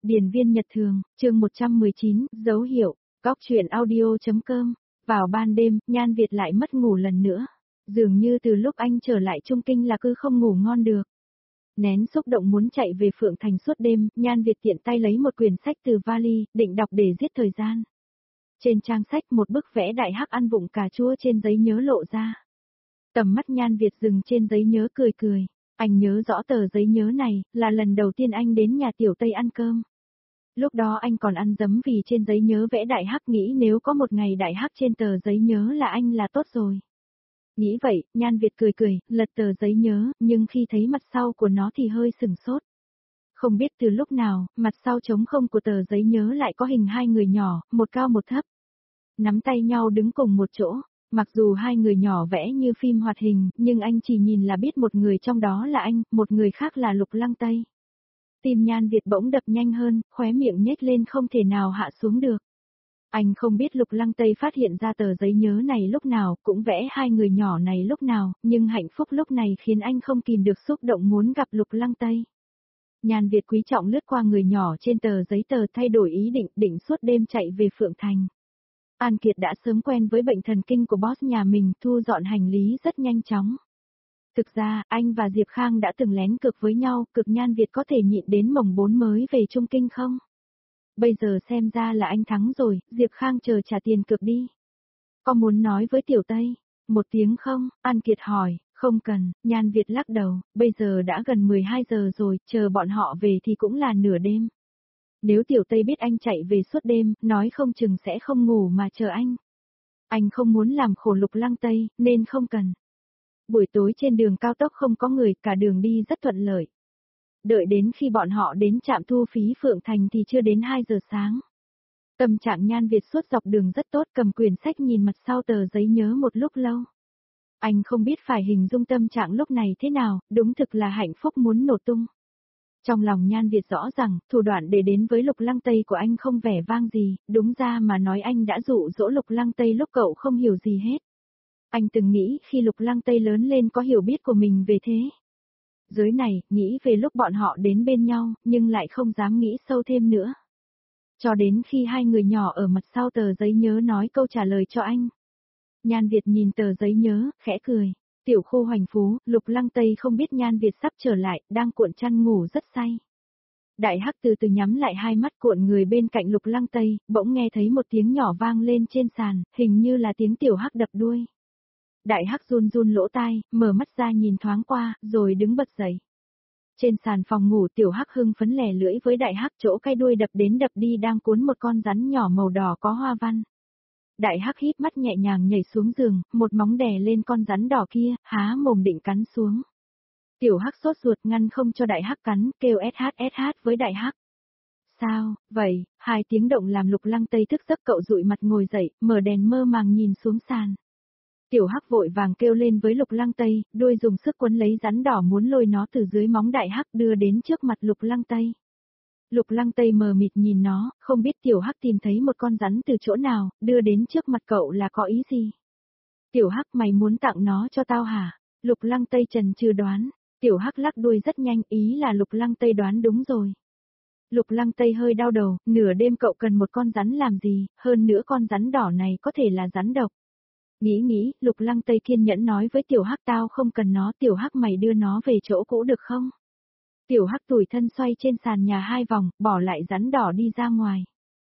Điền viên nhật thường, chương 119, dấu hiệu, góc truyện audio.com. Vào ban đêm, Nhan Việt lại mất ngủ lần nữa. Dường như từ lúc anh trở lại Trung Kinh là cứ không ngủ ngon được. Nén xúc động muốn chạy về Phượng Thành suốt đêm, Nhan Việt tiện tay lấy một quyển sách từ vali, định đọc để giết thời gian. Trên trang sách một bức vẽ đại hắc ăn vụng cà chua trên giấy nhớ lộ ra. Tầm mắt Nhan Việt dừng trên giấy nhớ cười cười. Anh nhớ rõ tờ giấy nhớ này, là lần đầu tiên anh đến nhà Tiểu Tây ăn cơm. Lúc đó anh còn ăn dấm vì trên giấy nhớ vẽ đại hắc, nghĩ nếu có một ngày đại hắc trên tờ giấy nhớ là anh là tốt rồi. Nghĩ vậy, Nhan Việt cười cười, lật tờ giấy nhớ, nhưng khi thấy mặt sau của nó thì hơi sửng sốt. Không biết từ lúc nào, mặt sau trống không của tờ giấy nhớ lại có hình hai người nhỏ, một cao một thấp. Nắm tay nhau đứng cùng một chỗ. Mặc dù hai người nhỏ vẽ như phim hoạt hình, nhưng anh chỉ nhìn là biết một người trong đó là anh, một người khác là Lục Lăng Tây. Tim Nhan Việt bỗng đập nhanh hơn, khóe miệng nhếch lên không thể nào hạ xuống được. Anh không biết Lục Lăng Tây phát hiện ra tờ giấy nhớ này lúc nào, cũng vẽ hai người nhỏ này lúc nào, nhưng hạnh phúc lúc này khiến anh không kìm được xúc động muốn gặp Lục Lăng Tây. Nhan Việt quý trọng lướt qua người nhỏ trên tờ giấy thay đổi ý định suốt đêm chạy về Phượng Thành. An Kiệt đã sớm quen với bệnh thần kinh của boss nhà mình, thu dọn hành lý rất nhanh chóng. Thực ra, anh và Diệp Khang đã từng lén cược với nhau, cực Nhan Việt có thể nhịn đến mồng 4 mới về Trung Kinh không? Bây giờ xem ra là anh thắng rồi, Diệp Khang chờ trả tiền cược đi. Có muốn nói với Tiểu Tây? Một tiếng không? An Kiệt hỏi, không cần, Nhan Việt lắc đầu, bây giờ đã gần 12 giờ rồi, chờ bọn họ về thì cũng là nửa đêm. Nếu Tiểu Tây biết anh chạy về suốt đêm, nói không chừng sẽ không ngủ mà chờ anh. Anh không muốn làm khổ Lục Lăng Tây, nên không cần. Buổi tối trên đường cao tốc không có người, cả đường đi rất thuận lợi. Đợi đến khi bọn họ đến trạm thu phí Phượng Thành thì chưa đến 2 giờ sáng. Tâm trạng Nhan Việt suốt dọc đường rất tốt, cầm quyển sách nhìn mặt sau tờ giấy nhớ một lúc lâu. Anh không biết phải hình dung tâm trạng lúc này thế nào, đúng thực là hạnh phúc muốn nổ tung. Trong lòng Nhan Việt rõ rằng, thủ đoạn để đến với Lục Lăng Tây của anh không vẻ vang gì, đúng ra mà nói anh đã dụ dỗ Lục Lăng Tây lúc cậu không hiểu gì hết. Anh từng nghĩ khi Lục Lăng Tây lớn lên có hiểu biết của mình về thế giới này, nghĩ về lúc bọn họ đến bên nhau, nhưng lại không dám nghĩ sâu thêm nữa. Cho đến khi hai người nhỏ ở mặt sau tờ giấy nhớ nói câu trả lời cho anh. Nhan Việt nhìn tờ giấy nhớ, khẽ cười. Tiểu khu Hoành Phú, Lục Lăng Tây không biết Nhan Việt sắp trở lại, đang cuộn chăn ngủ rất say. Đại Hắc từ từ nhắm lại hai mắt cuộn người bên cạnh Lục Lăng Tây, bỗng nghe thấy một tiếng nhỏ vang lên trên sàn, hình như là tiếng Tiểu Hắc đập đuôi. Đại Hắc run run lỗ tai, mở mắt ra nhìn thoáng qua, rồi đứng bật dậy. Trên sàn phòng ngủ Tiểu Hắc hưng phấn lè lưỡi với Đại Hắc, chỗ cái đuôi đập đến đập đi đang cuốn một con rắn nhỏ màu đỏ có hoa văn. Đại Hắc híp mắt nhẹ nhàng nhảy xuống giường, một móng đè lên con rắn đỏ kia, há mồm định cắn xuống. Tiểu Hắc sốt ruột ngăn không cho Đại Hắc cắn, kêu SH với Đại Hắc. Sao, vậy? Hai tiếng động làm Lục Lăng Tây thức giấc, cậu dụi mặt ngồi dậy, mở đèn mơ màng nhìn xuống sàn. Tiểu Hắc vội vàng kêu lên với Lục Lăng Tây, đuôi dùng sức quấn lấy rắn đỏ muốn lôi nó từ dưới móng Đại Hắc đưa đến trước mặt Lục Lăng Tây. Lục Lăng Tây mờ mịt nhìn nó, không biết Tiểu Hắc tìm thấy một con rắn từ chỗ nào, đưa đến trước mặt cậu là có ý gì. Tiểu Hắc, mày muốn tặng nó cho tao hả? Lục Lăng Tây chần chừ đoán. Tiểu Hắc lắc đuôi rất nhanh, ý là Lục Lăng Tây đoán đúng rồi. Lục Lăng Tây hơi đau đầu, nửa đêm cậu cần một con rắn làm gì, hơn nữa con rắn đỏ này có thể là rắn độc. Nghĩ, Lục Lăng Tây kiên nhẫn nói với Tiểu Hắc, tao không cần nó, Tiểu Hắc mày đưa nó về chỗ cũ được không? Tiểu Hắc tủi thân xoay trên sàn nhà hai vòng, bỏ lại rắn đỏ đi ra ngoài.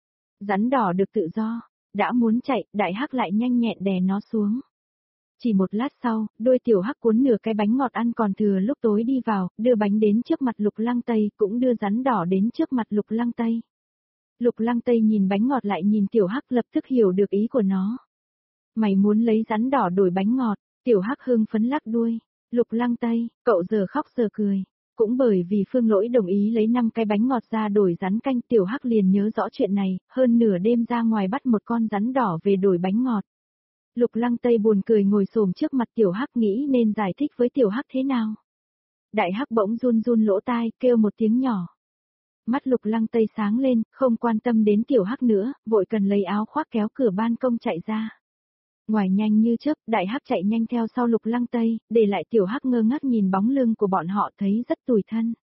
Rắn đỏ được tự do, đã muốn chạy, Đại Hắc lại nhanh nhẹn đè nó xuống. Chỉ một lát sau, đôi Tiểu Hắc cuốn nửa cái bánh ngọt ăn còn thừa lúc tối đi vào, đưa bánh đến trước mặt Lục Lăng Tây, cũng đưa rắn đỏ đến trước mặt Lục Lăng Tây. Lục Lăng Tây nhìn bánh ngọt lại nhìn Tiểu Hắc, lập tức hiểu được ý của nó. Mày muốn lấy rắn đỏ đổi bánh ngọt? Tiểu Hắc hưng phấn lắc đuôi. Lục Lăng Tây, cậu giờ khóc giờ cười. Cũng bởi vì Phương Lỗi đồng ý lấy 5 cái bánh ngọt ra đổi rắn canh, Tiểu Hắc liền nhớ rõ chuyện này, hơn nửa đêm ra ngoài bắt một con rắn đỏ về đổi bánh ngọt. Lục Lăng Tây buồn cười ngồi xổm trước mặt Tiểu Hắc nghĩ nên giải thích với Tiểu Hắc thế nào. Đại Hắc bỗng run run lỗ tai, kêu một tiếng nhỏ. Mắt Lục Lăng Tây sáng lên, không quan tâm đến Tiểu Hắc nữa, vội cần lấy áo khoác kéo cửa ban công chạy ra. Ngoài nhanh như chớp, Đại Hắc chạy nhanh theo sau Lục Lăng Tây, để lại Tiểu Hắc ngơ ngác nhìn bóng lưng của bọn họ thấy rất tủi thân.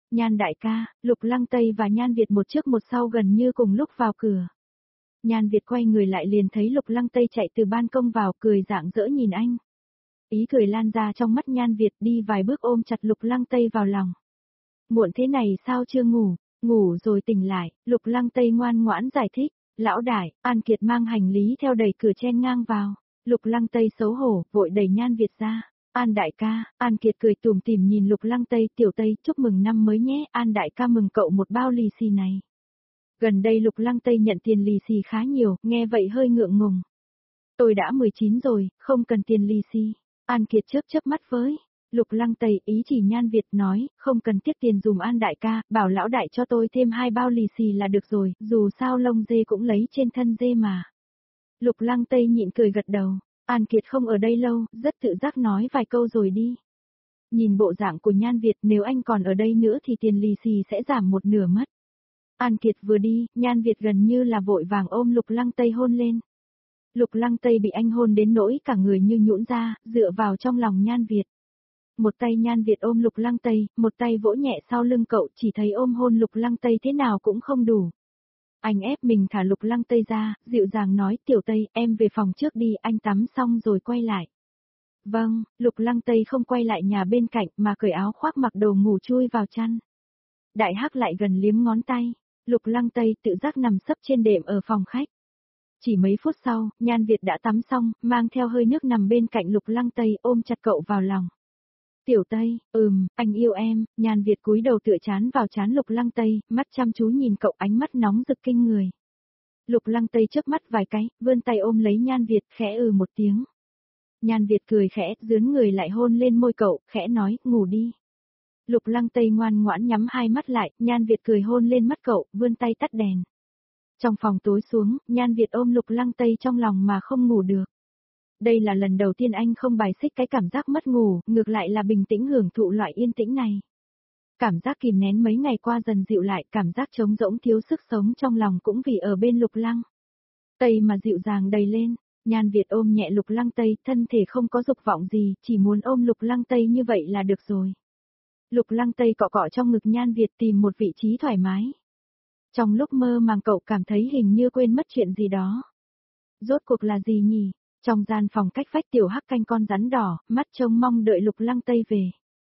Nhan đại ca, Lục Lăng Tây và Nhan Việt một trước một sau gần như cùng lúc vào cửa. Nhan Việt quay người lại liền thấy Lục Lăng Tây chạy từ ban công vào, cười rạng rỡ nhìn anh. Ý cười lan ra trong mắt Nhan Việt, đi vài bước ôm chặt Lục Lăng Tây vào lòng. Muộn thế này sao chưa ngủ? Ngủ rồi tỉnh lại, Lục Lăng Tây ngoan ngoãn giải thích. Lão đại, An Kiệt mang hành lý theo đẩy cửa chen ngang vào. Lục Lăng Tây xấu hổ, vội đẩy Nhan Việt ra. An đại ca, An Kiệt cười tủm tỉm nhìn Lục Lăng Tây, tiểu Tây, chúc mừng năm mới nhé, An đại ca mừng cậu một bao lì xì này. Gần đây Lục Lăng Tây nhận tiền lì xì khá nhiều, nghe vậy hơi ngượng ngùng. Tôi đã 19 rồi, không cần tiền lì xì. An Kiệt chớp mắt với. Lục Lăng Tây ý chỉ Nhan Việt nói, không cần tiếc tiền dùm An đại ca, bảo lão đại cho tôi thêm 2 bao lì xì là được rồi, dù sao lông dê cũng lấy trên thân dê mà. Lục Lăng Tây nhịn cười gật đầu. An Kiệt không ở đây lâu, rất tự giác nói vài câu rồi đi. Nhìn bộ dạng của Nhan Việt, nếu anh còn ở đây nữa thì tiền lì xì sẽ giảm một nửa mất. An Kiệt vừa đi, Nhan Việt gần như là vội vàng ôm Lục Lăng Tây hôn lên. Lục Lăng Tây bị anh hôn đến nỗi cả người như nhũn ra, dựa vào trong lòng Nhan Việt. Một tay Nhan Việt ôm Lục Lăng Tây, một tay vỗ nhẹ sau lưng cậu, chỉ thấy ôm hôn Lục Lăng Tây thế nào cũng không đủ. Anh ép mình thả Lục Lăng Tây ra, dịu dàng nói, tiểu Tây, em về phòng trước đi, anh tắm xong rồi quay lại. Vâng, Lục Lăng Tây không quay lại nhà bên cạnh mà cởi áo khoác mặc đồ ngủ chui vào chăn. Đại Hắc lại gần liếm ngón tay, Lục Lăng Tây tự giác nằm sấp trên đệm ở phòng khách. Chỉ mấy phút sau, Nhan Việt đã tắm xong, mang theo hơi nước nằm bên cạnh Lục Lăng Tây ôm chặt cậu vào lòng. Tiểu Tây, anh yêu em, Nhan Việt cúi đầu tựa chán vào chán Lục Lăng Tây, mắt chăm chú nhìn cậu, ánh mắt nóng rực kinh người. Lục Lăng Tây chớp mắt vài cái, vươn tay ôm lấy Nhan Việt, khẽ một tiếng. Nhan Việt cười khẽ, dướn người lại hôn lên môi cậu, khẽ nói, ngủ đi. Lục Lăng Tây ngoan ngoãn nhắm hai mắt lại, Nhan Việt cười hôn lên mắt cậu, vươn tay tắt đèn. Trong phòng tối xuống, Nhan Việt ôm Lục Lăng Tây trong lòng mà không ngủ được. Đây là lần đầu tiên anh không bài xích cái cảm giác mất ngủ, ngược lại là bình tĩnh hưởng thụ loại yên tĩnh này. Cảm giác kìm nén mấy ngày qua dần dịu lại, cảm giác trống rỗng thiếu sức sống trong lòng cũng vì ở bên Lục Lăng Tây mà dịu dàng đầy lên. Nhan Việt ôm nhẹ Lục Lăng Tây, thân thể không có dục vọng gì, chỉ muốn ôm Lục Lăng Tây như vậy là được rồi. Lục Lăng Tây cọ cọ trong ngực Nhan Việt tìm một vị trí thoải mái. Trong lúc mơ màng cậu cảm thấy hình như quên mất chuyện gì đó. Rốt cuộc là gì nhỉ? Trong gian phòng cách vách Tiểu Hắc canh con rắn đỏ, mắt trông mong đợi Lục Lăng Tây về.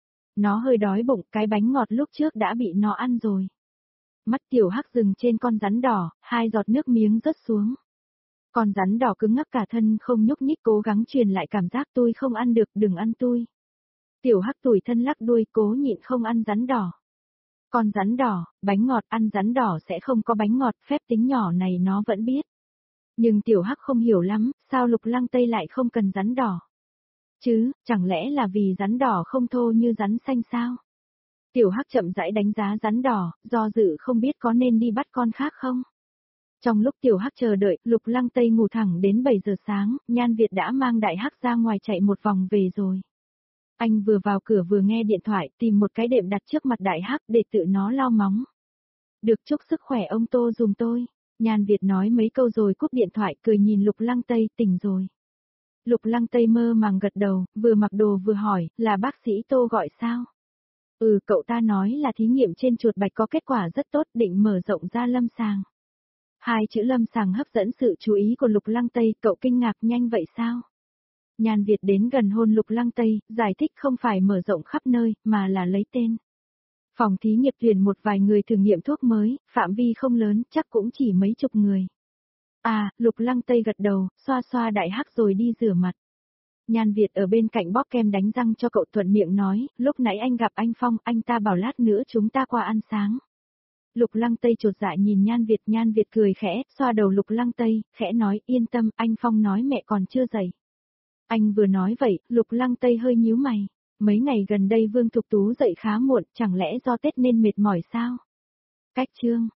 Nó hơi đói bụng, cái bánh ngọt lúc trước đã bị nó ăn rồi. Mắt Tiểu Hắc dừng trên con rắn đỏ, 2 giọt nước miếng rớt xuống. Con rắn đỏ cứng ngắc cả thân không nhúc nhích, cố gắng truyền lại cảm giác tôi không ăn được, đừng ăn tôi. Tiểu Hắc tủi thân lắc đuôi, cố nhịn không ăn rắn đỏ. Con rắn đỏ, bánh ngọt, ăn rắn đỏ sẽ không có bánh ngọt, phép tính nhỏ này nó vẫn biết. Nhưng Tiểu Hắc không hiểu lắm, sao Lục Lăng Tây lại không cần rắn đỏ? Chứ, chẳng lẽ là vì rắn đỏ không thô như rắn xanh sao? Tiểu Hắc chậm rãi đánh giá rắn đỏ, do dự không biết có nên đi bắt con khác không? Trong lúc Tiểu Hắc chờ đợi, Lục Lăng Tây ngủ thẳng đến 7 giờ sáng, Nhan Việt đã mang Đại Hắc ra ngoài chạy một vòng về rồi. Anh vừa vào cửa vừa nghe điện thoại, tìm một cái đệm đặt trước mặt Đại Hắc để tự nó lau móng. Được, chúc sức khỏe ông Tô dùm tôi. Nhan Việt nói mấy câu rồi cúp điện thoại, cười nhìn Lục Lăng Tây, tỉnh rồi. Lục Lăng Tây mơ màng gật đầu, vừa mặc đồ vừa hỏi, là bác sĩ Tô gọi sao? Cậu ta nói là thí nghiệm trên chuột bạch có kết quả rất tốt, định mở rộng ra lâm sàng. 2 chữ lâm sàng hấp dẫn sự chú ý của Lục Lăng Tây, cậu kinh ngạc, nhanh vậy sao? Nhan Việt đến gần hôn Lục Lăng Tây, giải thích không phải mở rộng khắp nơi, mà là lấy tên. Phòng thí nghiệm tuyển một vài người thử nghiệm thuốc mới, phạm vi không lớn, chắc cũng chỉ mấy chục người. Lục Lăng Tây gật đầu, xoa xoa Đại Hắc rồi đi rửa mặt. Nhan Việt ở bên cạnh bóp kem đánh răng cho cậu, thuận miệng nói, lúc nãy anh gặp anh Phong, anh ta bảo lát nữa chúng ta qua ăn sáng. Lục Lăng Tây chột dạ nhìn Nhan Việt cười khẽ, xoa đầu Lục Lăng Tây, khẽ nói, yên tâm, anh Phong nói mẹ còn chưa dậy. Anh vừa nói vậy, Lục Lăng Tây hơi nhíu mày. Mấy ngày gần đây Vương Thục Tú dậy khá muộn, chẳng lẽ do Tết nên mệt mỏi sao? Cách chương